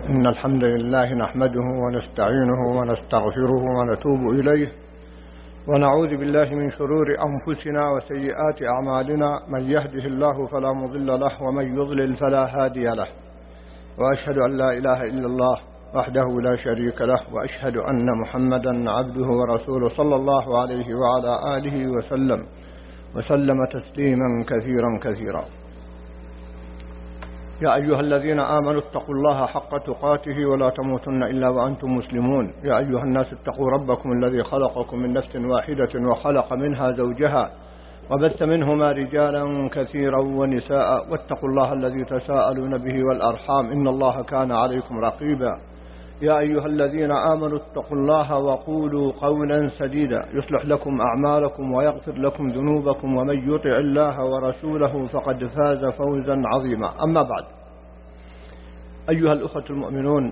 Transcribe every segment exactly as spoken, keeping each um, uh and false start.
إن الحمد لله نحمده ونستعينه ونستغفره ونتوب إليه ونعوذ بالله من شرور أنفسنا وسيئات أعمالنا. من يهده الله فلا مضل له ومن يضلل فلا هادي له، وأشهد أن لا إله إلا الله وحده لا شريك له، وأشهد أن محمدا عبده ورسوله صلى الله عليه وعلى آله وسلم وسلم تسليما كثيرا كثيرا. يا أيها الذين آمنوا اتقوا الله حق تقاته ولا تموتن إلا وأنتم مسلمون. يا أيها الناس اتقوا ربكم الذي خلقكم من نفس واحدة وخلق منها زوجها وبث منهما رجالا كثيرا ونساء، واتقوا الله الذي تساءلون به والأرحام إن الله كان عليكم رقيبا. يا أيها الذين آمنوا اتقوا الله وقولوا قولا سديدا يصلح لكم أعمالكم ويغفر لكم ذنوبكم، ومن يطع الله ورسوله فقد فاز فوزا عظيما. أما بعد، أيها الأخوة المؤمنون،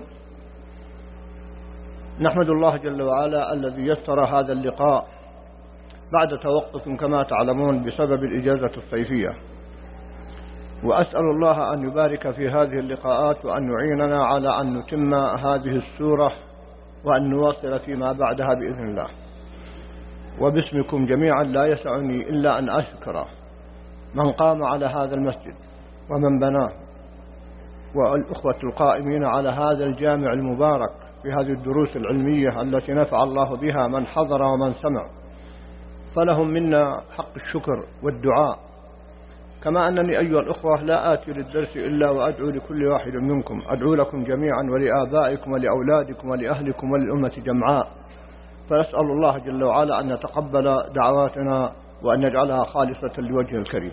نحمد الله جل وعلا الذي يسر هذا اللقاء بعد توقف كما تعلمون بسبب الإجازة الصيفية، وأسأل الله أن يبارك في هذه اللقاءات وأن يعيننا على أن نتم هذه السورة وأن نواصل فيما بعدها بإذن الله. وباسمكم جميعا لا يسعني إلا أن أشكر من قام على هذا المسجد ومن بناه، والأخوة القائمين على هذا الجامع المبارك في هذه الدروس العلمية التي نفع الله بها من حضر ومن سمع، فلهم منا حق الشكر والدعاء. كما أنني أيها الأخوة لا آتي للدرس إلا وأدعو لكل واحد منكم، أدعو لكم جميعا ولآبائكم ولأولادكم ولأهلكم وللأمة جمعاء، فأسأل الله جل وعلا أن يتقبل دعواتنا وأن يجعلها خالصة لوجه الكريم.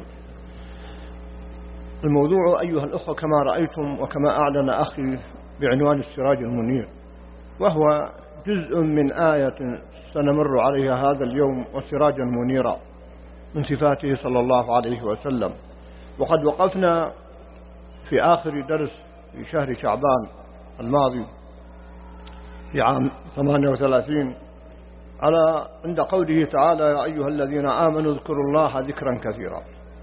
الموضوع أيها الأخوة كما رأيتم وكما أعلن أخي بعنوان السراج المنير، وهو جزء من آية سنمر عليها هذا اليوم، وسراجا منيرا من صفاته صلى الله عليه وسلم. وقد وقفنا في آخر درس في شهر شعبان الماضي في عام ثمانية وثلاثين على عند قوله تعالى: يا أيها الذين آمنوا اذكروا الله ذكرا كثيرا.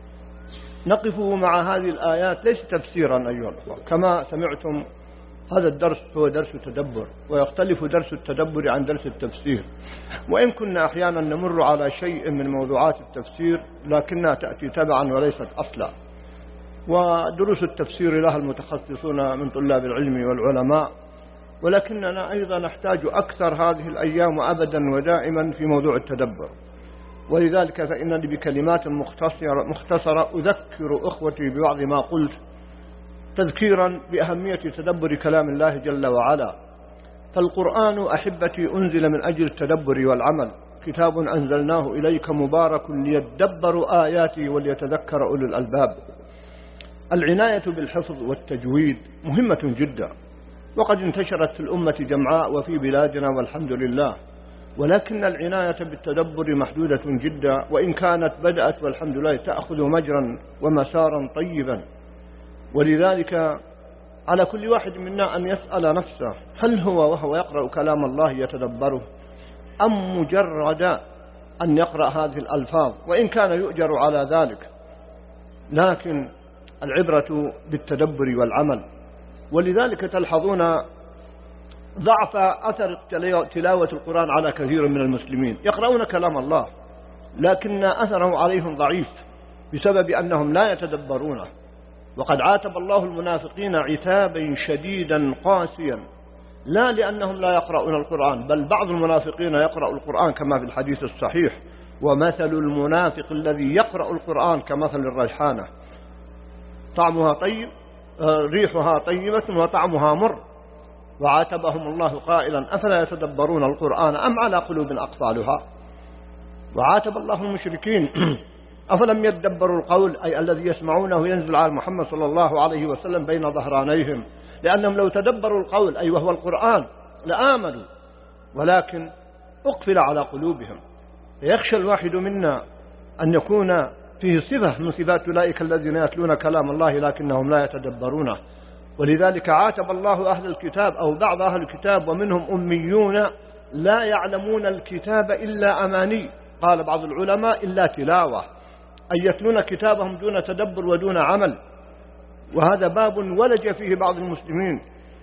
نقف مع هذه الآيات ليس تفسيرا أيها الأخوة، كما سمعتم هذا الدرس هو درس تدبر، ويختلف درس التدبر عن درس التفسير، وإن كنا أحيانا نمر على شيء من موضوعات التفسير لكنها تأتي تبعا وليست أصلا. ودروس التفسير لها المتخصصون من طلاب العلم والعلماء، ولكننا أيضا نحتاج أكثر هذه الأيام أبدا ودائما في موضوع التدبر. ولذلك فإنني بكلمات مختصرة, مختصرة أذكر أخوتي ببعض ما قلت، تذكيرا بأهمية تدبر كلام الله جل وعلا. فالقرآن أحبتي أنزل من أجل التدبر والعمل، كتاب أنزلناه إليك مبارك ليدبروا آياته وليتذكر أولو الألباب. العناية بالحفظ والتجويد مهمة جدا، وقد انتشرت في الأمة جمعاء وفي بلادنا والحمد لله، ولكن العناية بالتدبر محدودة جدا، وإن كانت بدأت والحمد لله تأخذ مجرا ومسارا طيبا. ولذلك على كل واحد منا أن يسأل نفسه: هل هو وهو يقرأ كلام الله يتدبره، أم مجرد أن يقرأ هذه الألفاظ، وإن كان يؤجر على ذلك، لكن العبرة بالتدبر والعمل. ولذلك تلحظون ضعف أثر تلاوة القرآن على كثير من المسلمين، يقرؤون كلام الله لكن أثره عليهم ضعيف بسبب أنهم لا يتدبرونه. وقد عاتب الله المنافقين عتابا شديدا قاسيا، لا لأنهم لا يقرؤون القرآن، بل بعض المنافقين يقرأ القرآن كما في الحديث الصحيح: ومثل المنافق الذي يقرأ القرآن كمثل الريحانة طعمها طيب ريحها طيبة وطعمها مر. وعاتبهم الله قائلا: أفلا يتدبرون القرآن أم على قلوب أقفالها. وعاتب الله المشركين: أفلم يتدبروا القول، أي الذي يسمعونه ينزل على محمد صلى الله عليه وسلم بين ظهرانيهم، لأنهم لو تدبروا القول أي وهو القرآن لآمنوا، ولكن أقفل على قلوبهم. يخشى الواحد منا أن يكون فيه صفة من صفات أولئك الذين يتلون كلام الله لكنهم لا يتدبرونه. ولذلك عاتب الله أهل الكتاب أو بعض أهل الكتاب، ومنهم أميون لا يعلمون الكتاب إلا أماني، قال بعض العلماء إلا تلاوة، أن يتلون كتابهم دون تدبر ودون عمل. وهذا باب ولج فيه بعض المسلمين،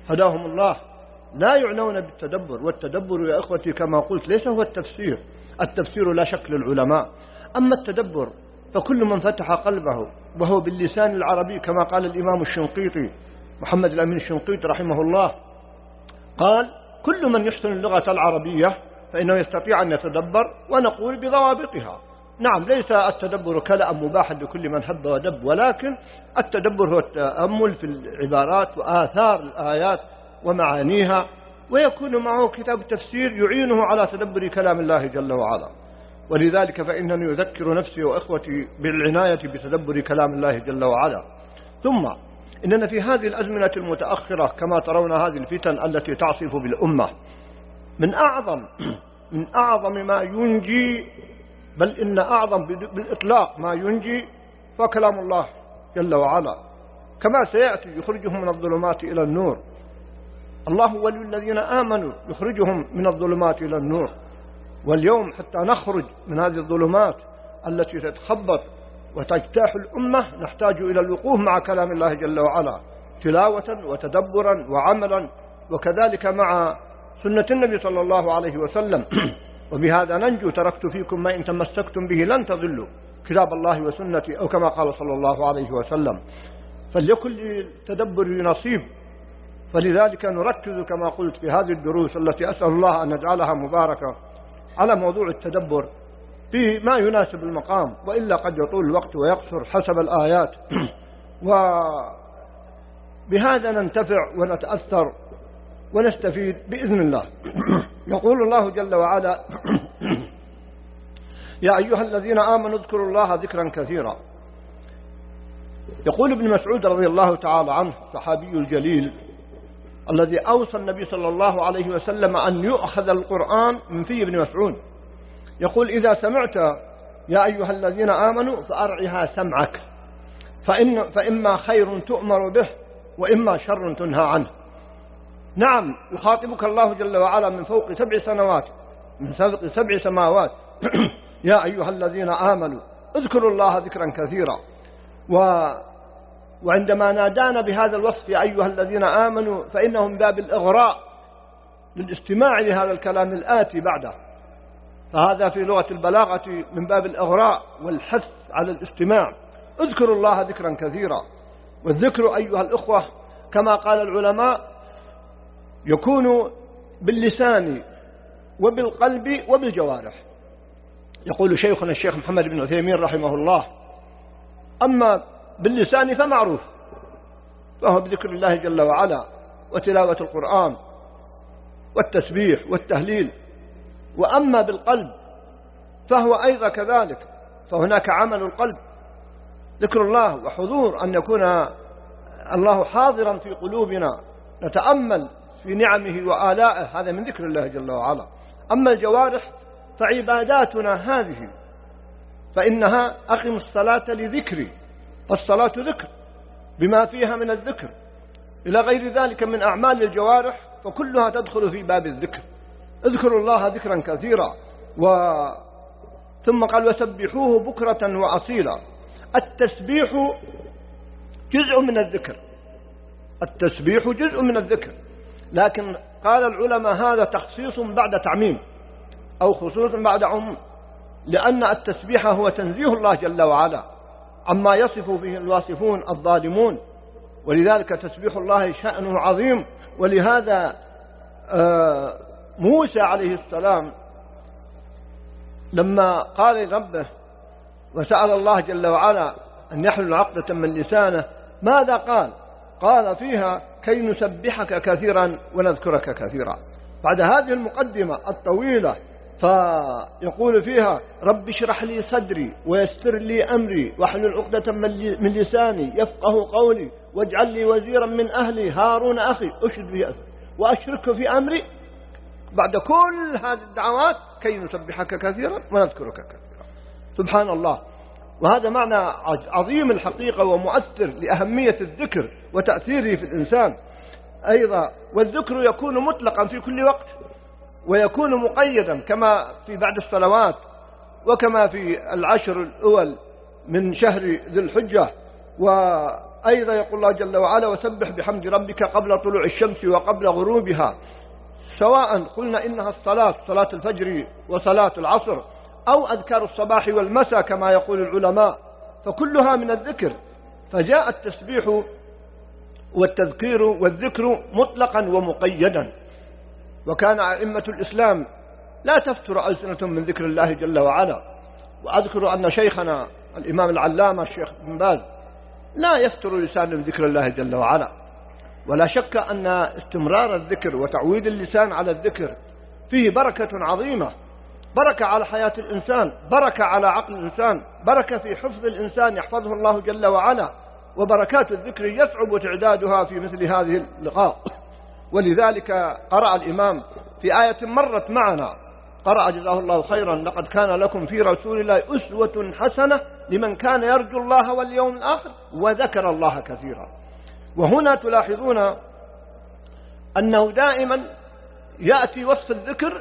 هداهم الله لا يعنون بالتدبر. والتدبر يا إخوتي كما قلت ليس هو التفسير، التفسير لا شك للعلماء، أما التدبر فكل من فتح قلبه وهو باللسان العربي كما قال الإمام الشنقيطي محمد الأمين الشنقيطي رحمه الله، قال كل من يحسن اللغة العربية فإنه يستطيع أن يتدبر، ونقول بضوابطها. نعم ليس التدبر كلام مباح لكل من هب ودب، ولكن التدبر هو التأمل في العبارات وآثار الآيات ومعانيها، ويكون معه كتاب تفسير يعينه على تدبر كلام الله جل وعلا. ولذلك فإنني أذكر نفسي وإخوتي بالعناية بتدبر كلام الله جل وعلا. ثم إننا في هذه الأزمنة المتأخرة كما ترون هذه الفتن التي تعصف بالأمة، من أعظم من أعظم ما ينجي، بل إن أعظم بالإطلاق ما ينجي فكلام الله جل وعلا، كما سيأتي يخرجهم من الظلمات إلى النور. الله ولي الذين آمنوا يخرجهم من الظلمات إلى النور. واليوم حتى نخرج من هذه الظلمات التي تتخبط وتجتاح الأمة نحتاج إلى الوقوف مع كلام الله جل وعلا تلاوة وتدبرا وعملا، وكذلك مع سنة النبي صلى الله عليه وسلم. وبهذا ننجو. تركت فيكم ما إن تمسكتم به لن تضلوا، كتاب الله وسنتي، أو كما قال صلى الله عليه وسلم. فليكن للتدبر نصيب. فلذلك نركز كما قلت في هذه الدروس التي أسأل الله أن نجعلها مباركة على موضوع التدبر فيما يناسب المقام، وإلا قد يطول الوقت ويقصر حسب الآيات. وبهذا ننتفع ونتأثر ونستفيد بإذن الله. يقول الله جل وعلا: يا أيها الذين آمنوا اذكروا الله ذكرا كثيرا. يقول ابن مسعود رضي الله تعالى عنه الصحابي الجليل الذي أوصى النبي صلى الله عليه وسلم أن يؤخذ القرآن من في ابن مسعود، يقول: إذا سمعت يا أيها الذين آمنوا فأرعها سمعك، فإن فإما خير تؤمر به وإما شر تنهى عنه. نعم يخاطبك الله جل وعلا من فوق سبع سنوات من فوق سبع سماوات يا أيها الذين آمنوا اذكروا الله ذكرا كثيرا. و وعندما نادانا بهذا الوصف يا أيها الذين آمنوا فإنه من باب الإغراء للاستماع لهذا الكلام الآتي بعده، فهذا في لغة البلاغة من باب الإغراء والحث على الاستماع. اذكروا الله ذكرا كثيرا. والذكر أيها الأخوة كما قال العلماء يكون باللسان وبالقلب وبالجوارح. يقول شيخنا الشيخ محمد بن عثيمين رحمه الله: أما باللسان فمعروف، فهو بذكر الله جل وعلا وتلاوة القرآن والتسبيح والتهليل. وأما بالقلب فهو أيضا كذلك، فهناك عمل القلب ذكر الله وحضور أن يكون الله حاضرا في قلوبنا، نتأمل في نعمه وآلائه، هذا من ذكر الله جل وعلا. أما الجوارح فعباداتنا هذه فإنها أقم الصلاة لذكري، فالصلاة ذكر بما فيها من الذكر، إلى غير ذلك من أعمال الجوارح فكلها تدخل في باب الذكر. اذكروا الله ذكرا كثيرا. و... ثم قال: وسبحوه بكرة وأصيلا. التسبيح جزء من الذكر، التسبيح جزء من الذكر، لكن قال العلماء هذا تخصيص بعد تعميم أو خصوص بعد عموم، لأن التسبيح هو تنزيه الله جل وعلا عما يصف به الواصفون الظالمون، ولذلك تسبيح الله شأنه عظيم. ولهذا موسى عليه السلام لما قال ربه وسأل الله جل وعلا أن يحلل عقدة من لسانه، ماذا قال؟ قال فيها: كي نسبحك كثيرا ونذكرك كثيرا. بعد هذه المقدمة الطويلة فيقول فيها: رب اشرح لي صدري ويسر لي أمري واحلل عقدة من لساني يفقه قولي واجعل لي وزيرا من أهلي هارون أخي أشهد به أثر وأشركه في أمري. بعد كل هذه الدعوات كي نسبحك كثيرا ونذكرك كثيرا. سبحان الله. وهذا معنى عظيم الحقيقة ومؤثر لأهمية الذكر وتأثيره في الإنسان أيضا. والذكر يكون مطلقا في كل وقت ويكون مقيدا كما في بعد الصلوات وكما في العشر الأول من شهر ذي الحجة. و أيضا يقول الله جل وعلا وسبح بحمد ربك قبل طلوع الشمس وقبل غروبها، سواء قلنا إنها الصلاة صلاة الفجر وصلاة العصر أو أذكار الصباح والمساء كما يقول العلماء، فكلها من الذكر. فجاء التسبيح والتذكير والذكر مطلقا ومقيدا، وكان أئمة الإسلام لا تفتر ألسنة من ذكر الله جل وعلا. وأذكر أن شيخنا الإمام العلامة الشيخ بن باز لا يفتر لسان من ذكر الله جل وعلا. ولا شك أن استمرار الذكر وتعويد اللسان على الذكر فيه بركة عظيمة، بركة على حياة الإنسان، بركة على عقل الإنسان، بركة في حفظ الإنسان يحفظه الله جل وعلا. وبركات الذكر يصعب تعدادها في مثل هذه اللقاء. ولذلك قرأ الإمام في آية مرت معنا، قرأ جزاه الله خيرا: لقد كان لكم في رسول الله أسوة حسنة لمن كان يرجو الله واليوم الآخر وذكر الله كثيرا. وهنا تلاحظون أنه دائما يأتي وصف الذكر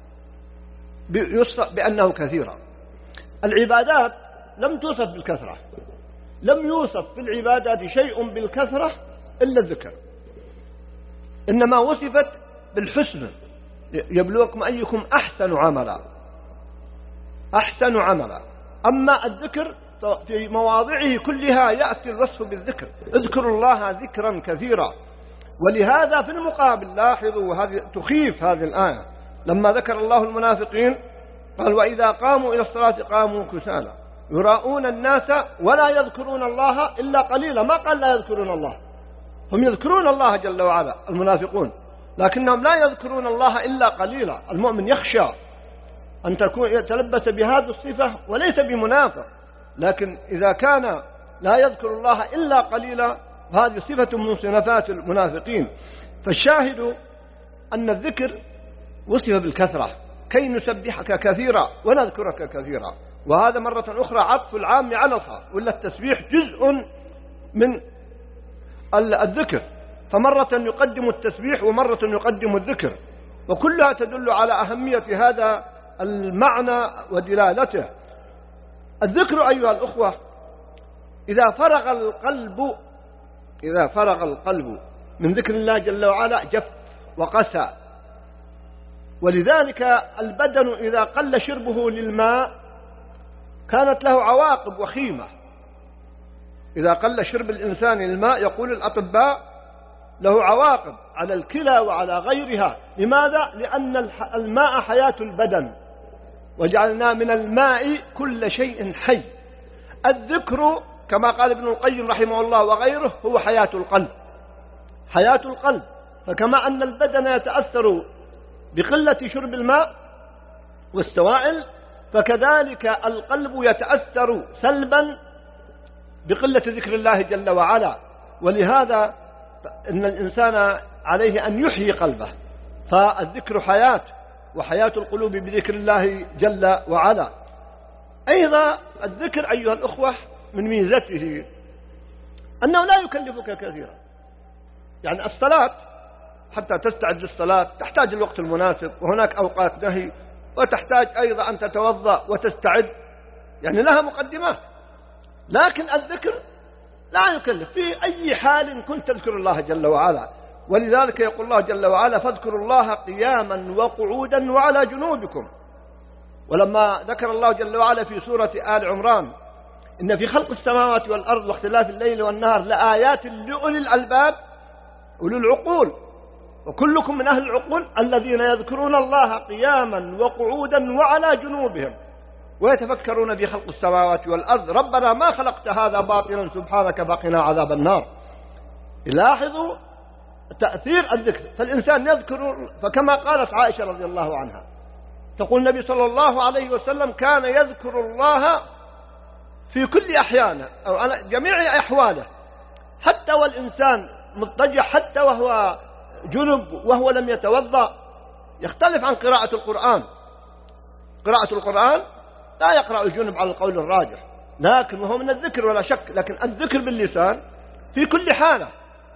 بأنه كثيرا. العبادات لم توصف بالكثرة، لم يوصف في العبادات شيء بالكثرة إلا الذكر، إنما وصفت بالحسن: يبلوكم أيكم أحسن عملا، أحسن عملا. أما الذكر في مواضعه كلها يأتي الوصف بالذكر: اذكروا الله ذكرا كثيرا. ولهذا في المقابل لاحظوا هذه تخيف هذه الآية لما ذكر الله المنافقين قال: وإذا قاموا إلى الصلاة قاموا كسالى يراؤون الناس ولا يذكرون الله إلا قليلا. ما قال لا يذكرون الله، هم يذكرون الله جل وعلا المنافقون، لكنهم لا يذكرون الله إلا قليلا. المؤمن يخشى أن تكون يتلبس بهذه الصفة وليس بمنافق، لكن إذا كان لا يذكر الله إلا قليلا هذه صفة من صفات المنافقين. فالشاهد أن الذكر وصف بالكثرة كي نسبحك كثيرا ونذكرك كثيرا. وهذا مرة أخرى عطف العام على الخاص، ولا التسبيح جزء من الذكر، فمرة يقدم التسبيح ومرة يقدم الذكر، وكلها تدل على أهمية هذا المعنى ودلالته. الذكر أيها الأخوة إذا فرغ القلب إذا فرغ القلب من ذكر الله جل وعلا جف وقسى. ولذلك البدن إذا قل شربه للماء كانت له عواقب وخيمة. إذا قل شرب الإنسان للماء يقول الأطباء له عواقب على الكلى وعلى غيرها. لماذا؟ لأن الماء حياة البدن، وجعلنا من الماء كل شيء حي. الذكر كما قال ابن القيم رحمه الله وغيره هو حياة القلب، حياة القلب. فكما أن البدن يتأثر بقلة شرب الماء والسوائل، فكذلك القلب يتأثر سلبا بقلة ذكر الله جل وعلا. ولهذا إن الإنسان عليه أن يحيي قلبه، فالذكر حياة، وحياة القلوب بذكر الله جل وعلا. أيضا الذكر أيها الأخوة من ميزته أنه لا يكلفك كثيرا. يعني الصلاة حتى تستعد للصلاة تحتاج الوقت المناسب، وهناك أوقات نهي، وتحتاج أيضا أن تتوضأ وتستعد، يعني لها مقدمات. لكن الذكر لا يكلف، في أي حال كنت تذكر الله جل وعلا. ولذلك يقول الله جل وعلا: فاذكروا الله قياما وقعودا وعلى جنوبكم. ولما ذكر الله جل وعلا في سورة آل عمران: إن في خلق السماوات والأرض واختلاف الليل والنهار لآيات لأولي الألباب، أولي العقول، وكلكم من أهل العقول الذين يذكرون الله قياما وقعودا وعلى جنوبهم ويتفكرون في خلق السماوات والأرض ربنا ما خلقت هذا باطلا سبحانك فقنا عذاب النار. لاحظوا تأثير الذكر، فالإنسان يذكر. فكما قالت عائشة رضي الله عنها تقول النبي صلى الله عليه وسلم: كان يذكر الله في كل أحيانه أو على جميع أحواله، حتى والإنسان مضطجع، حتى وهو جنب وهو لم يتوضأ. يختلف عن قراءة القرآن. قراءة القرآن لا يقرأ الجنب على القول الراجح، لكن وهو من الذكر ولا شك، لكن الذكر باللسان في كل حالة.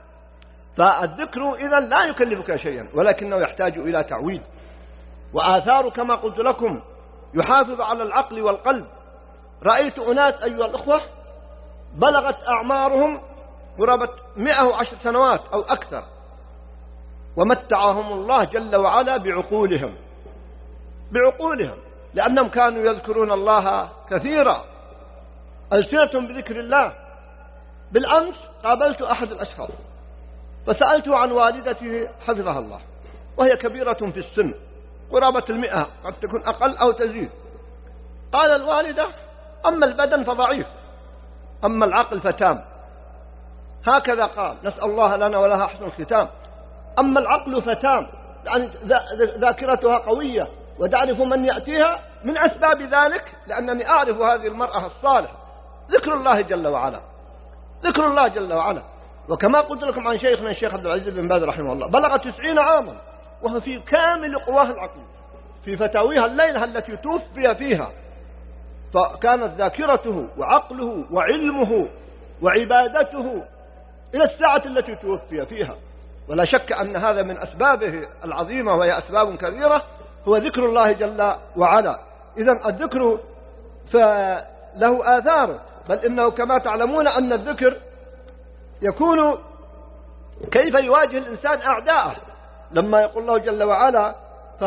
فالذكر إذا لا يكلفك شيئا، ولكنه يحتاج إلى تعويد. وآثار كما قلت لكم يحافظ على العقل والقلب. رأيت أناس أيها الأخوة بلغت أعمارهم قرابة مئة وعشر سنوات أو أكثر، ومتعهم الله جل وعلا بعقولهم بعقولهم لأنهم كانوا يذكرون الله كثيرا، ألسنتهم بذكر الله. بالأمس قابلت أحد الأشخاص فسألته عن والدته حفظها الله، وهي كبيرة في السن قرابة المئة، قد تكون أقل أو تزيد. قال الوالدة: أما البدن فضعيف، أما العقل فتام. هكذا قال، نسأل الله لنا ولها حسن الختام. أما العقل فتام، يعني ذاكرتها قوية وتعرف من يأتيها. من أسباب ذلك لأنني أعرف هذه المرأة الصالحة ذكر الله جل وعلا، ذكر الله جل وعلا. وكما قلت لكم عن شيخنا الشيخ عبد العزيز بن باز رحمه الله، بلغ تسعين عاما وهو في كامل قواه العقل في فتاويها الليلة التي توفي فيها، فكانت ذاكرته وعقله وعلمه وعبادته إلى الساعة التي توفي فيها. ولا شك أن هذا من أسبابه العظيمة، وهي أسباب كثيرة، هو ذكر الله جل وعلا. إذن الذكر فله آثار، بل إنه كما تعلمون أن الذكر يكون كيف يواجه الإنسان أعداءه، لما يقول الله جل وعلا: ف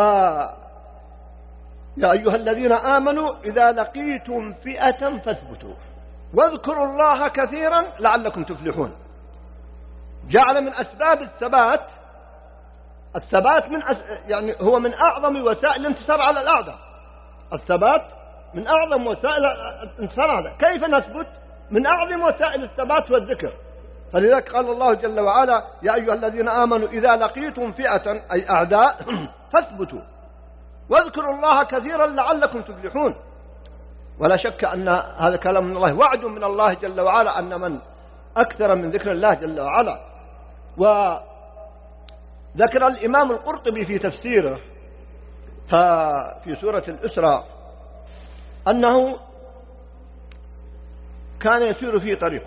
يا أيها الذين آمنوا إذا لقيتم فئة فاثبتوا واذكروا الله كثيرا لعلكم تفلحون. جعل من أسباب الثبات الثبات من أس... يعني هو من أعظم وسائل الانتصار على الأعداء. الثبات من أعظم وسائل الانتصار على الأعداء. كيف نثبت؟ من أعظم وسائل الثبات والذكر. فلذلك قال الله جل وعلا: يا أيها الذين آمنوا إذا لقيتم فئة أي أعداء فاثبتوا واذكروا الله كثيرا لعلكم تفلحون. ولا شك أن هذا كلام من الله، وعد من الله جل وعلا، أن من أكثر من ذكر الله جل وعلا. وذكر الإمام القرطبي في تفسيره في سورة الإسراء أنه كان يسير في طريق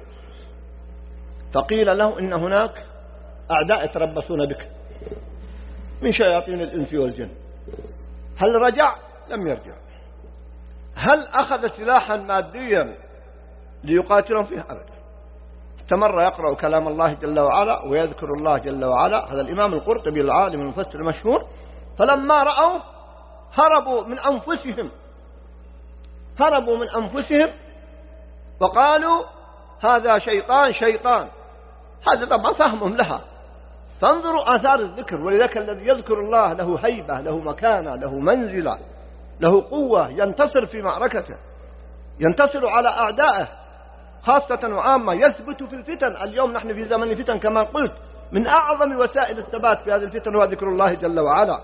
فقيل له إن هناك أعداء يتربصون بك من شياطين الإنس والجن. هل رجع؟ لم يرجع. هل أخذ سلاحا ماديا ليقاتلهم فيه؟ أبدا. استمر يقرأ كلام الله جل وعلا ويذكر الله جل وعلا. هذا الإمام القرطبي العالم المفسر المشهور. فلما رأوا هربوا من أنفسهم هربوا من أنفسهم وقالوا هذا شيطان شيطان. هذا طبعا فهمهم لها. فانظروا آثار الذكر. ولذلك الذي يذكر الله له هيبة، له مكانة، له منزلة، له قوة، ينتصر في معركته، ينتصر على أعدائه خاصة وعامة، يثبت في الفتن. اليوم نحن في زمن الفتن كما قلت، من أعظم وسائل الثبات في هذه الفتن هو ذكر الله جل وعلا.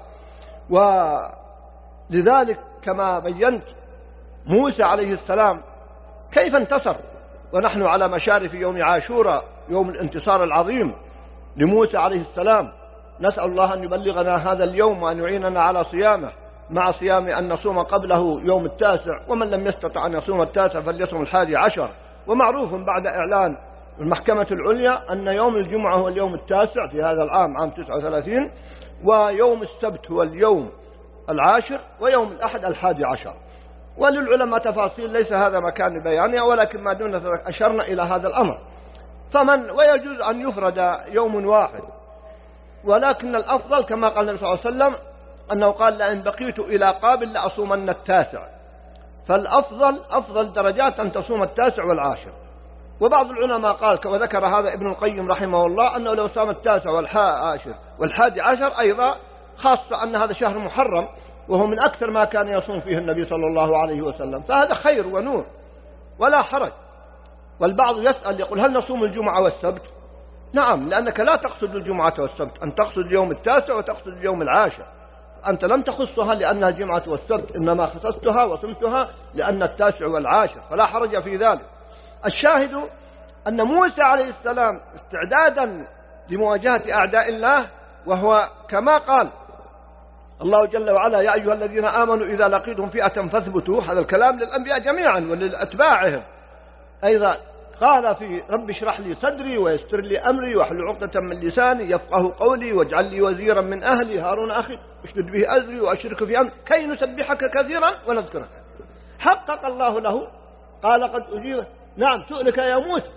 ولذلك كما بينت موسى عليه السلام كيف انتصر، ونحن على مشارف يوم عاشوراء، يوم الانتصار العظيم لموسى عليه السلام. نسأل الله أن يبلغنا هذا اليوم وأن يعيننا على صيامه، مع صيام أن نصوم قبله يوم التاسع، ومن لم يستطع أن يصوم التاسع فليصوم الحادي عشر. ومعروف بعد إعلان المحكمة العليا أن يوم الجمعة هو اليوم التاسع في هذا العام، عام تسعة وثلاثين، ويوم السبت هو اليوم العاشر، ويوم الأحد الحادي عشر. وللعلماء تفاصيل ليس هذا مكان بيانها، ولكن ما دون ذلك أشرنا إلى هذا الأمر. فمن ويجوز أن يفرد يوم واحد، ولكن الأفضل كما قال النبي صلى الله عليه وسلم أنه قال: لئن بقيت إلى قابل لأصومن التاسع. فالأفضل أفضل درجات أن تصوم التاسع والعاشر. وبعض العلماء قال وذكر هذا ابن القيم رحمه الله أنه لو صام التاسع والعاشر والحادي عشر أيضا، خاصة أن هذا شهر محرم وهو من أكثر ما كان يصوم فيه النبي صلى الله عليه وسلم، فهذا خير ونور ولا حرج. والبعض يسأل يقول: هل نصوم الجمعة والسبت؟ نعم، لأنك لا تقصد الجمعة والسبت، أن تقصد اليوم التاسع وتقصد اليوم العاشر. أنت لم تخصها لأنها الجمعة والسبت، إنما خصصتها وصمتها لأن التاسع والعاشر، فلا حرج في ذلك. الشاهد أن موسى عليه السلام استعدادا لمواجهة أعداء الله، وهو كما قال الله جل وعلا: يا أيها الذين آمنوا إذا لقيتم فئة فاثبتوا. هذا الكلام للأنبياء جميعا وللأتباعهم. أيضا قال في: رب اشرح لي صدري ويسر لي أمري واحلل عقدة من لساني يفقه قولي واجعل لي وزيرا من أهلي هارون أخي اشدد به أزري وأشرك في أمري كي نسبحك كثيرا ونذكرك. حقق الله له، قال: قد أجيب. نعم، سؤلك يا موسى.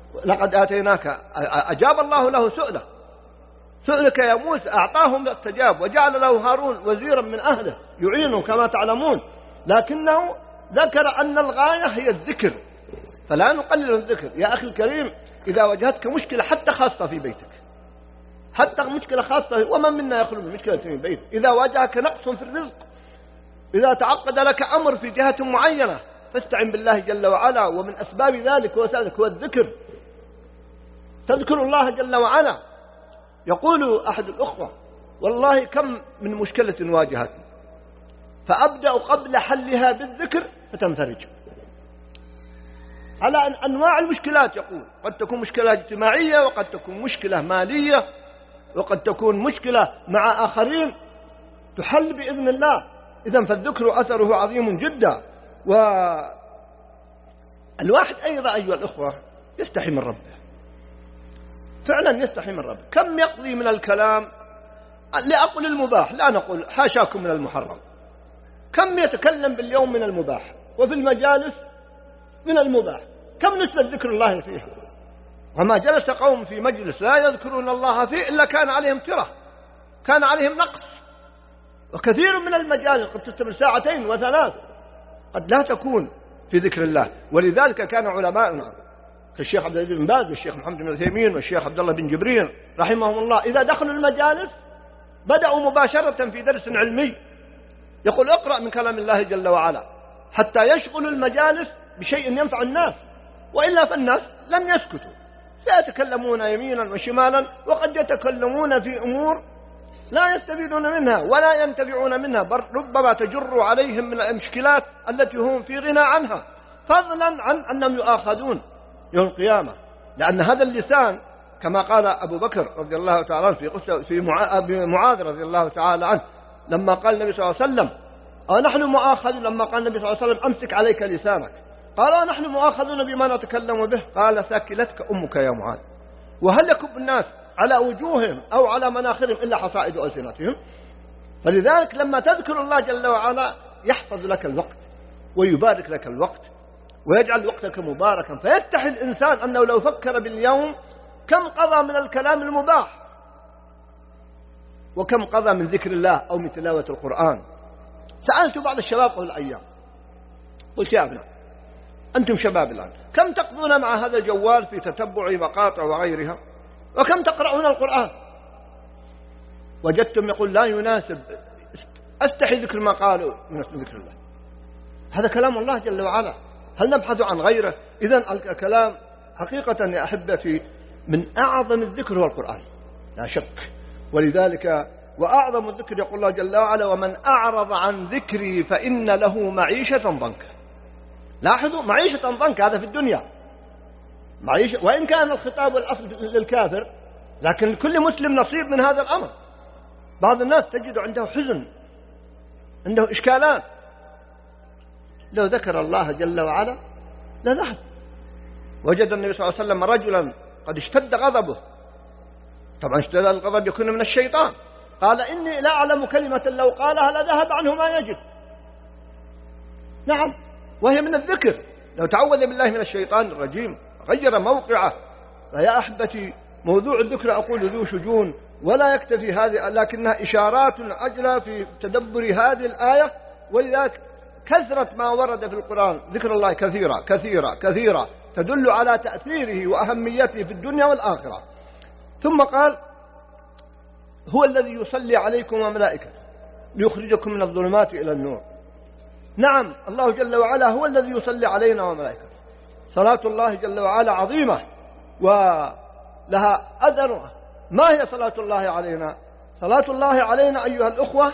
لقد آتيناك، أجاب الله له سؤله، سؤلك يا موسى، أعطاهم استجاب، وجعل له هارون وزيرا من أهله يعينه كما تعلمون، لكنه ذكر أن الغاية هي الذكر، فلا نقلل الذكر. يا أخي الكريم، إذا واجهتك مشكلة حتى خاصة في بيتك، حتى مشكلة خاصة، ومن منا يخلو من مشكلة في بيته، إذا واجهك نقص في الرزق، إذا تعقد لك أمر في جهة معينة، فاستعن بالله جل وعلا، ومن أسباب ذلك وسائلك هو الذكر، تذكر الله جل وعلا. يقول أحد الأخوة: والله كم من مشكلة واجهتني فأبدأ قبل حلها بالذكر فتنفرج. على أنواع المشكلات، يقول قد تكون مشكلة اجتماعية، وقد تكون مشكلة مالية، وقد تكون مشكلة مع آخرين، تحل بإذن الله. إذن فالذكر أثره عظيم جدا. والواحد أيضا أيها الأخوة يستحي من ربه، فعلا يستحي من ربه. كم يقضي من الكلام، لأقل المباح، لا نقول حاشاكم من المحرم، كم يتكلم باليوم من المباح، وفي المجالس من المباح، كم نسبة ذكر الله فيها. وما جلس قوم في مجلس لا يذكرون الله فيه إلا كان عليهم ترة، كان عليهم نقص. وكثير من المجالس قد تستمر ساعتين وثلاث، قد لا تكون في ذكر الله. ولذلك كان علماءنا كالشيخ عبد العزيز بن باز والشيخ محمد بن عثيمين والشيخ عبد الله بن جبرين رحمهم الله، إذا دخلوا المجالس بدأوا مباشرة في درس علمي، يقول اقرأ من كلام الله جل وعلا، حتى يشغل المجالس بشيء ينفع الناس، وإلا فالناس لم يسكتوا، سيتكلمون يمينا وشمالا، وقد يتكلمون في أمور لا يستفيدون منها ولا ينتفعون منها، بل ربما تجر عليهم من المشكلات التي هم في غنى عنها، فضلا عن أنهم يؤاخذون يوم القيامة. لأن هذا اللسان كما قال أبو بكر رضي الله تعالى عنه في قصة في معاذ رضي الله تعالى عنه، لما قال النبي صلى الله عليه وسلم: ونحن مؤاخذون، لما قال النبي صلى الله عليه وسلم: أمسك عليك لسانك، قال: ونحن مؤاخذون بما نتكلم به، قال: ثكلتك أمك يا معاذ. وهل يكب الناس على وجوههم أو على مناخرهم إلا حصائد ألسنتهم؟ فلذلك لما تذكر الله جل وعلا يحفظ لك الوقت ويبارك لك الوقت ويجعل وقتك مباركا، فيستحي الإنسان أنه لو فكر باليوم كم قضى من الكلام المباح، وكم قضى من ذكر الله أو من تلاوة القرآن. سألت بعض الشباب قبل الأيام، قلت: يا ابناء، أنتم شباب الآن، كم تقضون مع هذا الجوال في تتبع مقاطع وغيرها، وكم تقرؤون القرآن؟ وجدتم يقول: لا يناسب، أستحي ذكر ما قالوا من ذكر الله. هذا كلام الله جل وعلا، هل نبحث عن غيره؟ إذن الكلام حقيقة يا أحبتي من أعظم الذكر هو القرآن لا شك. ولذلك وأعظم الذكر يقول الله جل وعلا: ومن أعرض عن ذكري فإن له معيشة ضنكا. لاحظوا، معيشة ضنكا هذا في الدنيا، معيشة، وإن كان الخطاب والأصل للكافر، لكن لكل مسلم نصيب من هذا الأمر. بعض الناس تجد عنده حزن، عنده إشكالات، لو ذكر الله جل وعلا لذهب. وجد النبي صلى الله عليه وسلم رجلا قد اشتد غضبه، طبعا اشتد الغضب يكون من الشيطان، قال: إني لا أعلم كلمة لو قالها لذهب عنه ما يجب. نعم، وهي من الذكر، لو تعوذ بالله من الشيطان الرجيم غير موقعه. فيا أحبتي، موضوع الذكر أقول ذو شجون، ولا يكتفي هذه، لكنها إشارات عجلة في تدبر هذه الآية. ولذلك كثرة ما ورد في القرآن ذكر الله كثيرة كثيرة كثيرة تدل على تأثيره وأهميته في الدنيا والآخرة. ثم قال: هو الذي يصلي عليكم وملائكته ليخرجكم من الظلمات إلى النور. نعم، الله جل وعلا هو الذي يصلي علينا وملائكته. صلاة الله جل وعلا عظيمة ولها أثر. ما هي صلاة الله علينا؟ صلاة الله علينا أيها الأخوة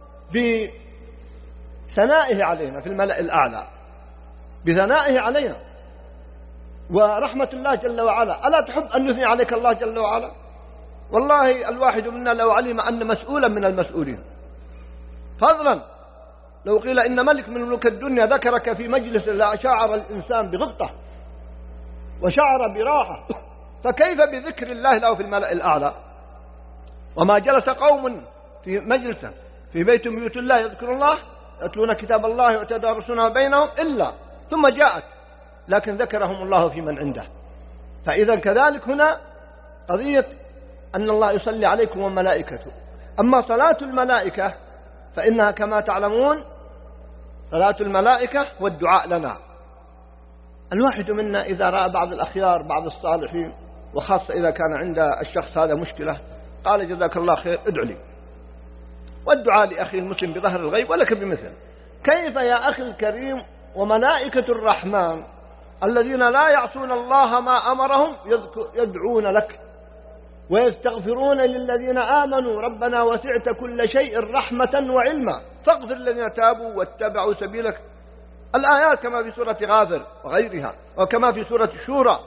بثنائه علينا في الملأ الأعلى، بثنائه علينا ورحمة الله جل وعلا. ألا تحب أن يثني عليك الله جل وعلا؟ والله الواحد منا لو علم أن مسؤولا من المسؤولين، فضلا لو قيل إن ملك من ملوك الدنيا ذكرك في مجلس لا شعر الإنسان بغبطة وشعر براحة، فكيف بذكر الله له في الملأ الأعلى؟ وما جلس قوم في مجلس في بيت من بيوت الله يذكر الله يتلون كتاب الله ويتدارسونه بينهم إلا ثم جاءت، لكن ذكرهم الله في من عنده. فإذا كذلك هنا قضية أن الله يصلي عليكم وملائكته. أما صلاة الملائكة فإنها كما تعلمون صلاة الملائكة والدعاء لنا. الواحد منا إذا رأى بعض الأخيار بعض الصالحين، وخاصة إذا كان عند الشخص هذا مشكلة، قال جزاك الله خير ادعو لي، والدعاء لأخي المسلم بظهر الغيب ولك بمثل. كيف يا أخي الكريم وملائكة الرحمن الذين لا يعصون الله ما أمرهم يدعون لك ويستغفرون للذين آمنوا ربنا وسعت كل شيء رحمة وعلما فاغفر الذين تابوا واتبعوا سبيلك. الآيات كما في سورة غافر وغيرها وكما في سورة الشورى.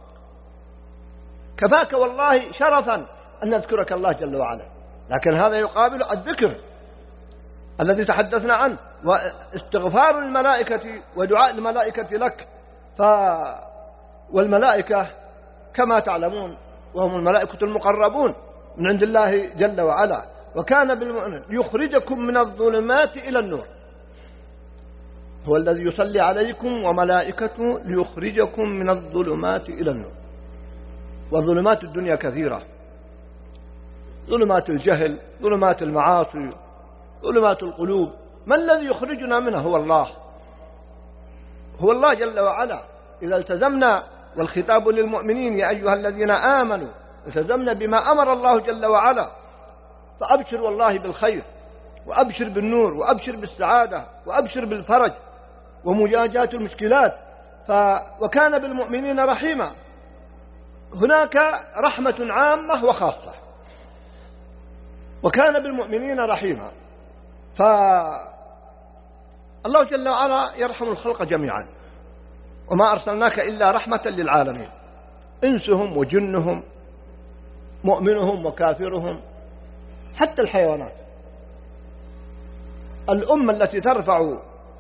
كفاك والله شرفا أن نذكرك الله جل وعلا، لكن هذا يقابل الذكر الذي تحدثنا عنه واستغفار الملائكة ودعاء الملائكة لك. ف والملائكة كما تعلمون وهم الملائكة المقربون من عند الله جل وعلا، وكان بالمؤمن يخرجكم من الظلمات إلى النور. هو الذي يصلي عليكم وملائكته ليخرجكم من الظلمات إلى النور. وظلمات الدنيا كثيرة، ظلمات الجهل، ظلمات المعاصي، ظلمات القلوب. ما الذي يخرجنا منها؟ هو الله، هو الله جل وعلا. إذا التزمنا، والخطاب للمؤمنين يا أيها الذين آمنوا، التزمنا بما أمر الله جل وعلا، فأبشر والله بالخير، وأبشر بالنور، وأبشر بالسعادة، وأبشر بالفرج ومجاجاة المشكلات. ف... وكان بالمؤمنين رحيما. هناك رحمة عامة وخاصة، وكان بالمؤمنين رحيما. فالله جل وعلا يرحم الخلق جميعا، وما أرسلناك إلا رحمة للعالمين، إنسهم وجنهم، مؤمنهم وكافرهم، حتى الحيوانات. الأم التي ترفع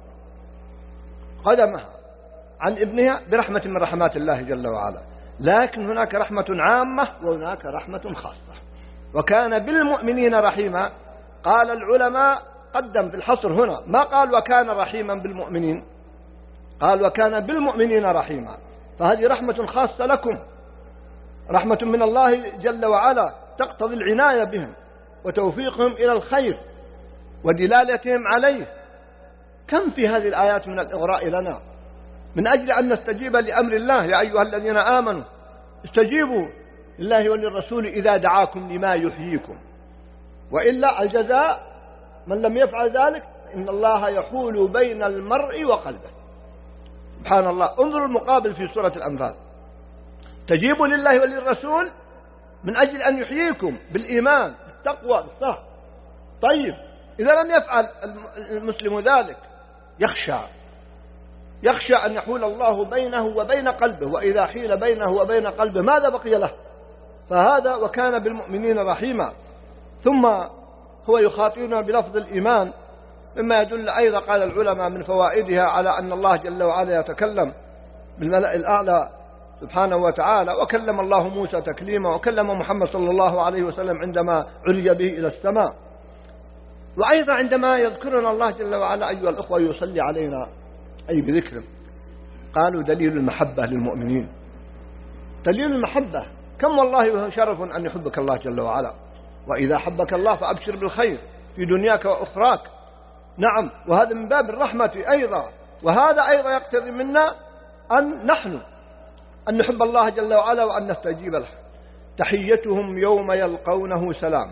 قدمها عن ابنها برحمة من رحمات الله جل وعلا. لكن هناك رحمة عامة وهناك رحمة خاصة، وكان بالمؤمنين رحيما. قال العلماء قدم في الحصر هنا، ما قال وكان رحيما بالمؤمنين، قال وكان بالمؤمنين رحيما. فهذه رحمة خاصة لكم، رحمة من الله جل وعلا تقتضي العناية بهم وتوفيقهم إلى الخير ودلالتهم عليه. كم في هذه الآيات من الإغراء لنا من أجل أن نستجيب لأمر الله. يا أيها الذين آمنوا استجيبوا لله وللرسول إذا دعاكم لما يحييكم، وإلا الجزاء من لم يفعل ذلك إن الله يحول بين المرء وقلبه. سبحان الله. انظروا المقابل في سورة الأنفال، تجيبوا لله وللرسول من أجل أن يحييكم بالإيمان بالتقوى بالصح. طيب إذا لم يفعل المسلم ذلك يخشى يخشى أن يحول الله بينه وبين قلبه، وإذا حيل بينه وبين قلبه ماذا بقي له؟ فهذا وكان بالمؤمنين رحيما. ثم هو يخاطبنا بلفظ الإيمان، مما يدل أيضا قال العلماء من فوائدها على أن الله جل وعلا يتكلم بالملأ الأعلى سبحانه وتعالى، وكلم الله موسى تكليما، وكلم محمد صلى الله عليه وسلم عندما علي به إلى السماء. وأيضا عندما يذكرنا الله جل وعلا أيها الأخوة يصلي علينا أي بذكره، قالوا دليل المحبة للمؤمنين. دليل المحبة، كم والله شرف أن يحبك الله جل وعلا، وإذا حبك الله فأبشر بالخير في دنياك وأخراك. نعم، وهذا من باب الرحمة أيضا. وهذا أيضا يقتضي منا أن نحن أن نحب الله جل وعلا وأن نستجيب له. تحيتهم يوم يلقونه سلام.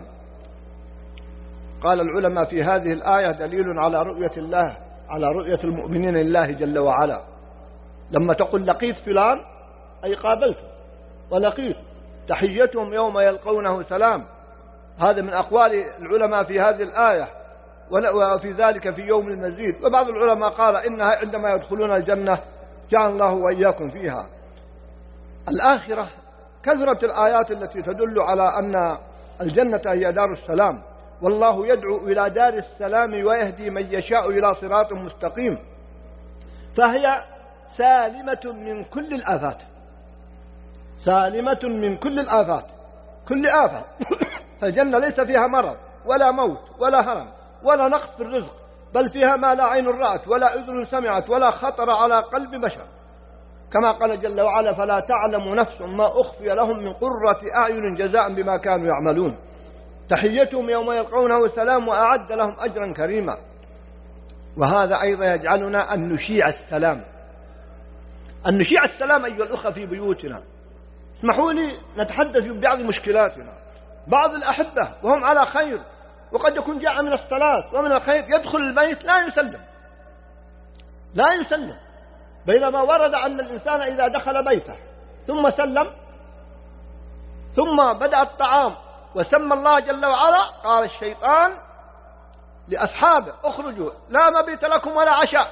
قال العلماء في هذه الآية دليل على رؤية الله، على رؤية المؤمنين لله جل وعلا. لما تقول لقيت فلان أي قابلته ولقيت. تحيتهم يوم يلقونه سلام، هذا من أقوال العلماء في هذه الآية، وفي ذلك في يوم المزيد. وبعض العلماء قال إنها عندما يدخلون الجنة جعل الله وإياكم فيها. الآخرة كثرت الآيات التي تدل على أن الجنة هي دار السلام، والله يدعو إلى دار السلام ويهدي من يشاء إلى صراط مستقيم. فهي سالمة من كل الآفات، سالمة من كل الآفات، كل آفة. فالجنة ليس فيها مرض ولا موت ولا هرم ولا نقص في الرزق، بل فيها ما لا عين رأت ولا أذن سمعت ولا خطر على قلب بشر. كما قال جل وعلا فلا تعلم نفس ما أخفي لهم من قرة أعين جزاء بما كانوا يعملون تحيتهم يوم يلقونه سلام وأعد لهم أجرا كريما. وهذا أيضا يجعلنا أن نشيع السلام، أن نشيع السلام أيها الأخوة في بيوتنا. اسمحوا لي نتحدث ببعض مشكلاتنا. بعض الأحبة وهم على خير وقد يكون جاء من الصلاة ومن الخير يدخل البيت لا يسلم لا يسلم بينما ورد أن الإنسان إذا دخل بيته ثم سلم ثم بدأ الطعام وسمى الله جل وعلا قال الشيطان لأصحابه اخرجوا لا مبيت لكم ولا عشاء،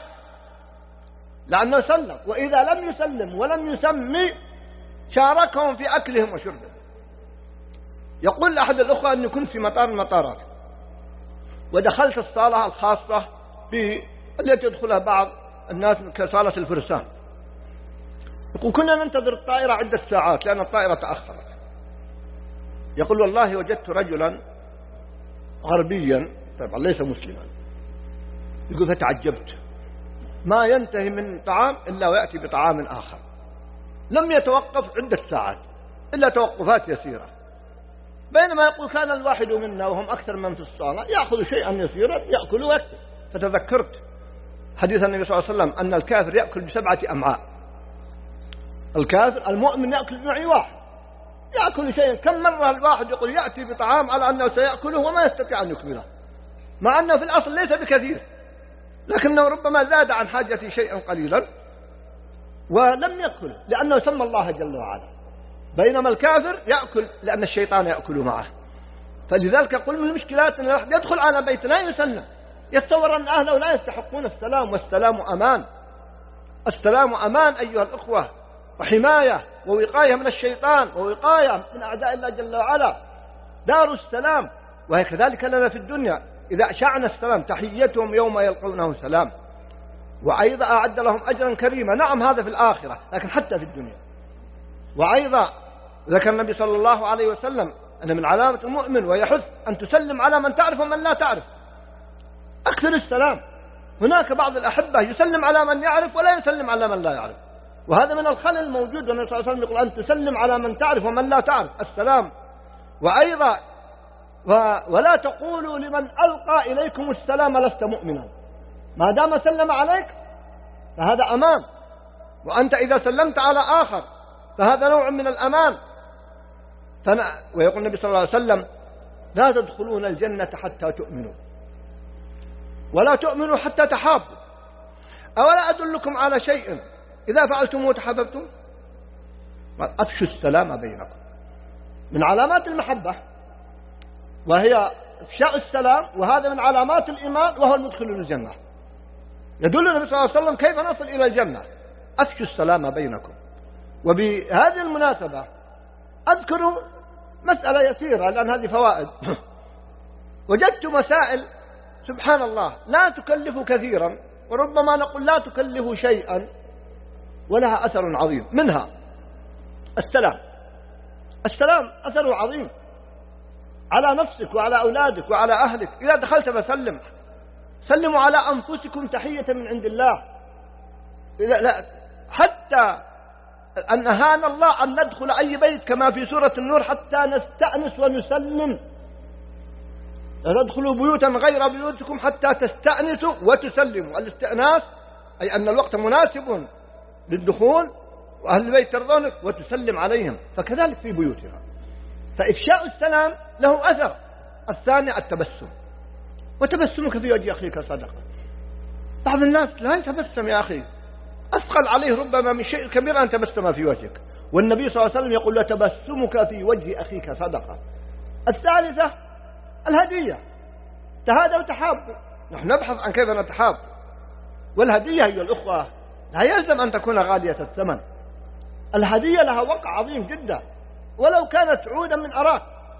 لأنه سلم. وإذا لم يسلم ولم يسمي شاركهم في أكلهم وشربهم. يقول أحد الأخوة أني كنت في مطار المطارات ودخلت الصالة الخاصة التي يدخلها بعض الناس كصالة الفرسان. يقول كنا ننتظر الطائرة عدة ساعات لأن الطائرة تأخرت. يقول والله وجدت رجلا غربيا طبعا ليس مسلما، يقول فتعجبت ما ينتهي من طعام إلا ويأتي بطعام آخر، لم يتوقف عدة ساعات إلا توقفات يسيرة. بينما يقول كان الواحد منا وهم أكثر من في الصالة يأخذ شيئا يسيرا يأكل ويكتب. فتذكرت حديث النبي صلى الله عليه وسلم أن الكافر يأكل بسبعة أمعاء. الكافر المؤمن يأكل بنوع واحد يأكل شيئا. كم مرة الواحد يقول يأتي بطعام على أنه سيأكله وما يستطيع أن يكمله، مع أنه في الأصل ليس بكثير لكنه ربما زاد عن حاجة شيئا قليلا ولم يأكله لأنه سمى الله جل وعلا. بينما الكافر يأكل لأن الشيطان يأكل معه. فلذلك يقول من المشكلات أن الواحد يدخل على بيت لا يسلم، يتصور أن أهله لا يستحقون السلام. والسلام أمان، السلام أمان أيها الأخوة وحماية ووقاية من الشيطان ووقاية من أعداء الله جل وعلا. دار السلام. وكذلك لنا في الدنيا إذا أشعنا السلام تحيتهم يوم يلقونه سلام وأيضا أعد لهم أجرا كريما. نعم هذا في الآخرة لكن حتى في الدنيا. وأيضا ذكر النبي صلى الله عليه وسلم أن من علامة المؤمن ويحث أن تسلم على من تعرف ومن لا تعرف. أكثر السلام. هناك بعض الأحبة يسلم على من يعرف ولا يسلم على من لا يعرف، وهذا من الخلل الموجود. والنبي صلى الله عليه وسلم يقول أن تسلم على من تعرف ومن لا تعرف السلام. وأيضا و... ولا تقولوا لمن ألقى إليكم السلام لست مؤمنا. ما دام سلم عليك فهذا أمان، وأنت إذا سلمت على آخر فهذا نوع من الأمان. فنا... ويقول النبي صلى الله عليه وسلم لا تدخلون الجنة حتى تؤمنوا ولا تؤمنوا حتى تحابوا. أولا أدلكم على شيء إذا فعلتموه تحاببتم؟ أفشوا السلام بينكم. من علامات المحبة وهي إفشاء السلام، وهذا من علامات الإيمان وهو المدخل للجنة. يدل النبي صلى الله عليه وسلم كيف نصل إلى الجنة. أفشوا السلام بينكم. وبهذه المناسبة أذكر مسألة يسيرة لأن هذه فوائد. وجدت مسائل سبحان الله لا تكلف كثيرا، وربما نقول لا تكلف شيئا ولها أثر عظيم. منها السلام. السلام أثره عظيم على نفسك وعلى أولادك وعلى أهلك. إذا دخلت فسلم. سلموا على أنفسكم تحية من عند الله. إذا لا حتى أن نهانا الله أن ندخل أي بيت كما في سورة النور حتى نستأنس ونسلم. لا تدخلوا بيوتا غير بيوتكم حتى تستأنسوا وتسلموا. الاستئناس أي أن الوقت مناسب للدخول وأهل البيت ترضونك وتسلم عليهم. فكذلك في بيوتنا. فإفشاء السلام له أثر. الثاني التبسم. وتبسمك في وجه أخيك صدقة. بعض الناس لا يتبسم يا أخي، أثقل عليه ربما من شيء كبير أن تبسم في وجهك. والنبي صلى الله عليه وسلم يقول لا تبسمك في وجه أخيك صدقة. الثالثة الهدية. تهادوا وتحابوا. نحن نبحث عن كيف نتحاب. والهدية أيها الأخوة لا يلزم أن تكون غالية الثمن. الهدية لها وقع عظيم جدا ولو كانت عودا من أراك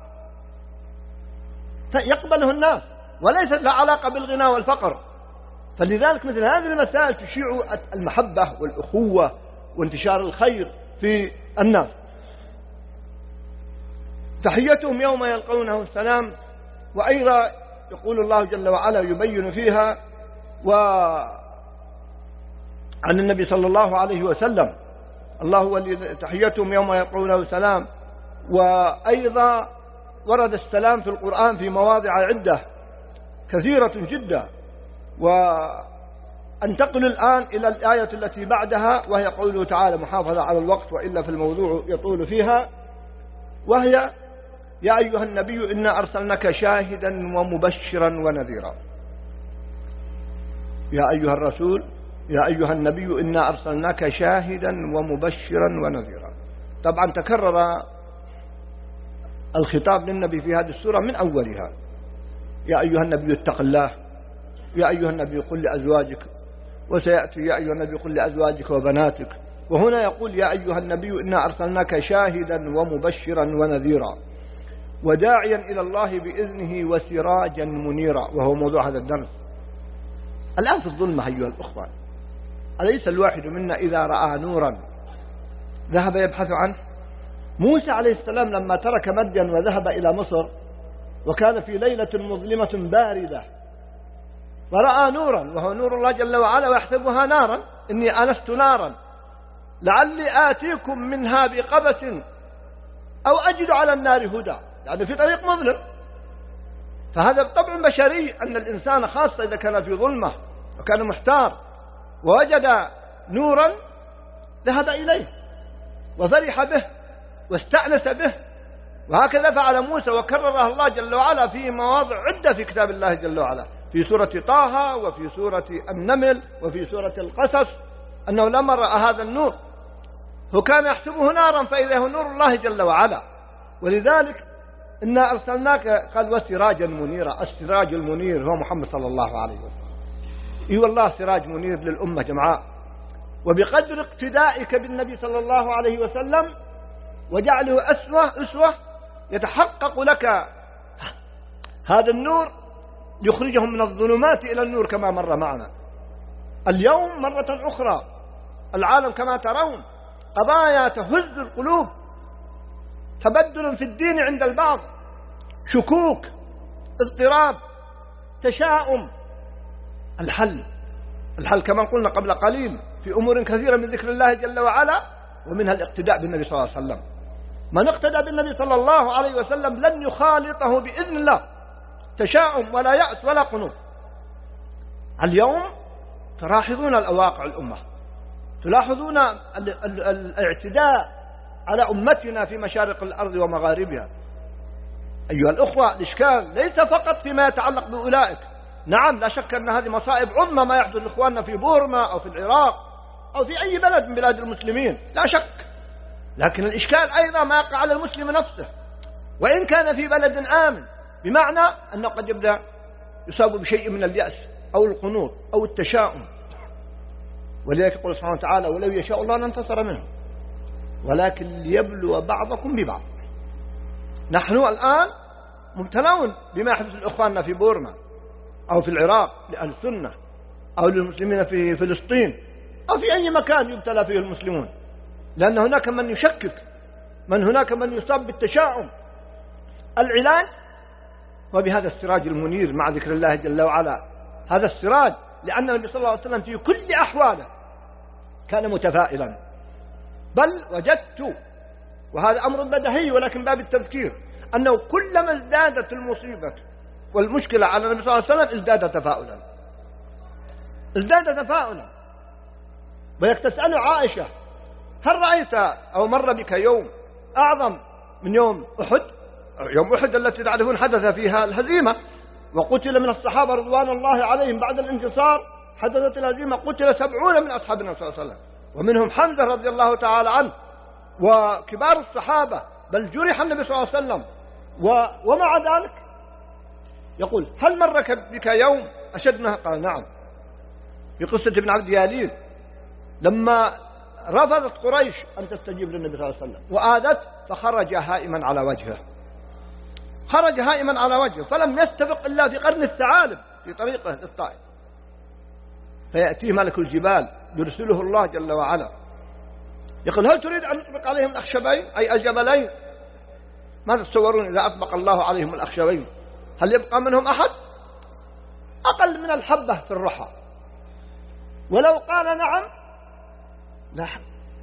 يقبله الناس وليست لها علاقة بالغنى والفقر. فلذلك مثل هذه المسائل تشيع المحبة والأخوة وانتشار الخير في الناس. تحيتهم يوم يلقونه السلام. وأيضا يقول الله جل وعلا يبين فيها وعن النبي صلى الله عليه وسلم الله ولي تحيتهم يوم يقولون سلام. وأيضا ورد السلام في القرآن في مواضع عدة كثيرة جدا. وأنتقل الآن إلى الآية التي بعدها، وهي قوله تعالى محافظة على الوقت وإلا في الموضوع يطول فيها، وهي يا أيها النبي إنا أرسلناك شاهدا ومبشرا ونذيرا. يا أيها الرسول يا أيها النبي إنا أرسلناك شاهدا ومبشرا ونذيرا. طبعا تكرر الخطاب للنبي في هذه السورة من أولها، يا أيها النبي اتق الله، يا أيها النبي قل لأزواجك، وسيأتي يا أيها النبي قل لأزواجك وبناتك، وهنا يقول يا أيها النبي إنا أرسلناك شاهدا ومبشرا ونذيرا وداعيا إلى الله بإذنه وسراجا منيرا، وهو موضوع هذا الدرس. الآن في الظلمة أيها الأخوة، أليس الواحد منا إذا رأى نورا ذهب يبحث عنه؟ موسى عليه السلام لما ترك مدين وذهب إلى مصر وكان في ليلة مظلمة باردة فرأى نورا وهو نور الله جل وعلا ويحسبها نارا، إني آنست نارا لعلي آتيكم منها بقبس أو أجد على النار هدى، يعني في طريق مظلم. فهذا طبع بشري أن الإنسان خاصة إذا كان في ظلمة وكان محتار ووجد نورا ذهب إليه وفرح به واستأنس به. وهكذا فعل موسى وكررها الله جل وعلا في مواضع عدة في كتاب الله جل وعلا، في سورة طه وفي سورة النمل وفي سورة القصص، أنه لما رأى هذا النور هو كان يحسبه نارا فإذا هو نور الله جل وعلا. ولذلك إنا أرسلناك قال وسراجا منيرا. السراج المنير هو محمد صلى الله عليه وسلم. إي والله سراج منير للأمة جمعاء. وبقدر اقتدائك بالنبي صلى الله عليه وسلم وجعله أسوة أسوة يتحقق لك هذا النور يخرجهم من الظلمات إلى النور كما مر معنا. اليوم مرة أخرى العالم كما ترون قضايا تهز القلوب، تبدل في الدين عند البعض، شكوك، اضطراب، تشاؤم. الحل الحل كما قلنا قبل قليل في أمور كثيرة من ذكر الله جل وعلا، ومنها الاقتداء بالنبي صلى الله عليه وسلم. من اقتدى بالنبي صلى الله عليه وسلم لن يخالطه بإذن الله تشاؤم ولا يأس ولا قنوط. اليوم تلاحظون الأواقع الأمة، تلاحظون الاعتداء على أمتنا في مشارق الأرض ومغاربها. أيها الأخوة الإشكال ليس فقط فيما يتعلق بأولئك، نعم لا شك أن هذه مصائب عظمى ما يحدث لإخواننا في بورما أو في العراق أو في أي بلد من بلاد المسلمين لا شك، لكن الإشكال أيضا ما يقع على المسلم نفسه وإن كان في بلد آمن، بمعنى أنه قد يبدأ يصاب بشيء من اليأس أو القنوط أو التشاؤم. ولذلك يقول سبحانه وتعالى ولو يشاء الله لانتصر منه ولكن ليبلو بعضكم ببعض. نحن الآن مبتلون بما يحدث لإخواننا في بورما أو في العراق لأهل السنة أو للمسلمين في فلسطين أو في أي مكان يبتلى فيه المسلمون، لأن هناك من يشكك، من هناك من يصاب بالتشاؤم. العلاج وبهذا السراج المنير مع ذكر الله جل وعلا، هذا السراج لأن النبي صلى الله عليه وسلم في كل أحواله كان متفائلا، بل وجدت وهذا أمر بديهي ولكن باب التذكير أنه كلما ازدادت المصيبة والمشكلة على النبي صلى الله عليه وسلم ازداد تفاؤلا ازداد تفاؤلا. ويك تسأل عائشة هل رأيت أو مر بك يوم أعظم من يوم أحد؟ يوم أحد التي تعرفون حدث فيها الهزيمة وقتل من الصحابة رضوان الله عليهم بعد الانتصار، حدثت الهزيمة قتل سبعون من أصحاب النبي صلى الله عليه وسلم ومنهم حمزة رضي الله تعالى عنه وكبار الصحابة، بل جرح النبي صلى الله عليه وسلم. ومع ذلك يقول هل مر بك يوم أشد منها؟ قال نعم، في قصة ابن عبد ياليل لما رفضت قريش أن تستجيب للنبي صلى الله عليه وسلم وآذت فخرج هائما على وجهه، خرج هائما على وجهه فلم يستبق إلا في قرن الثعالب في طريقه للطائف، فيأتيه ملك الجبال يرسله الله جل وعلا يقول هل تريد أن نطبق عليهم الأخشبين أي الجبلين؟ ماذا تتصورون إذا أطبق الله عليهم الأخشبين؟ هل يبقى منهم أحد؟ أقل من الحبة في الرحى. ولو قال نعم لا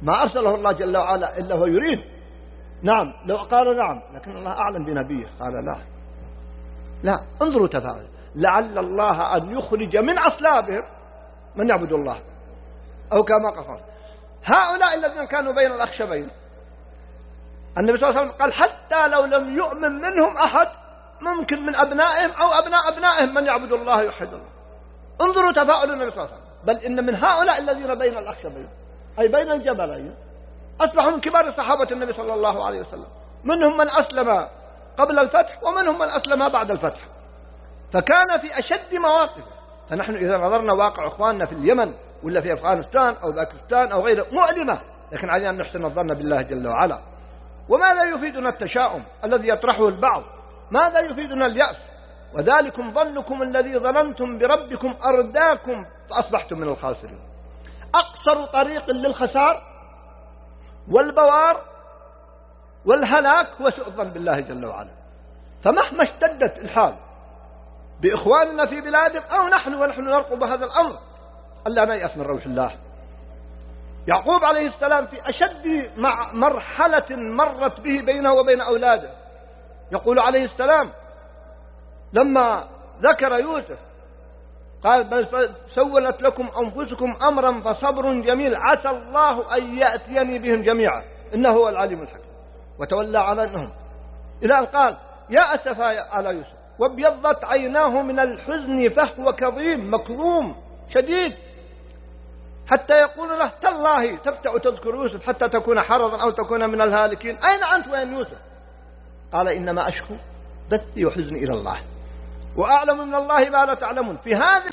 ما أرسله الله جل وعلا إلا هو يريد. نعم لو قال نعم، لكن الله أعلم بنبيه قال لا لا. انظروا تفاعل، لعل الله أن يخرج من أصلابهم من يعبد الله، أو كما قال هؤلاء الذين كانوا بين الأخشبين. النبي صلى الله عليه وسلم قال حتى لو لم يؤمن منهم أحد ممكن من أبنائهم أو أبناء أبنائهم من يعبد الله يوحد الله. انظروا تفاعل النبي صلى الله عليه وسلم. بل إن من هؤلاء الذين بين الأخشبين أي بين الجبلين أصبحوا من كبار صحابة النبي صلى الله عليه وسلم، منهم من أسلم قبل الفتح ومنهم من أسلم بعد الفتح، فكان في أشد مواقف. فنحن إذا نظرنا واقع إخواننا في اليمن ولا في أفغانستان أو باكستان أو غيره مؤلمة، لكن علينا أن نحسن الظن بالله جل وعلا. وماذا يفيدنا التشاؤم الذي يطرحه البعض؟ ماذا يفيدنا اليأس؟ وذلكم ظنكم الذي ظننتم بربكم أرداكم فأصبحتم من الخاسرين. أقصر طريق للخسار والبوار والهلاك هو سوء الظن بالله جل وعلا. فمهما اشتدت الحال بإخواننا في بلادهم أو نحن ونحن نرقب هذا الأمر ألا نيأس من روح الله. يعقوب عليه السلام في أشد مع مرحلة مرت به بينه وبين أولاده، يقول عليه السلام لما ذكر يوسف قال بل سولت لكم أنفسكم أمرا فصبر جميل عسى الله أن يأتيني بهم جميعا إنه هو العليم الحكيم، وتولى عنهم إلى أن قال يا أسفا على يوسف وابيضت عيناه من الحزن فهو كظيم مكظوم شديد، حتى يقول له تالله تفتأ تذكر يوسف حتى تكون حرضا أو تكون من الهالكين، أين أنت وين يوسف؟ قال إنما أشكو بثي وحزني إلى الله وأعلم من الله ما لا تعلمون. في هذه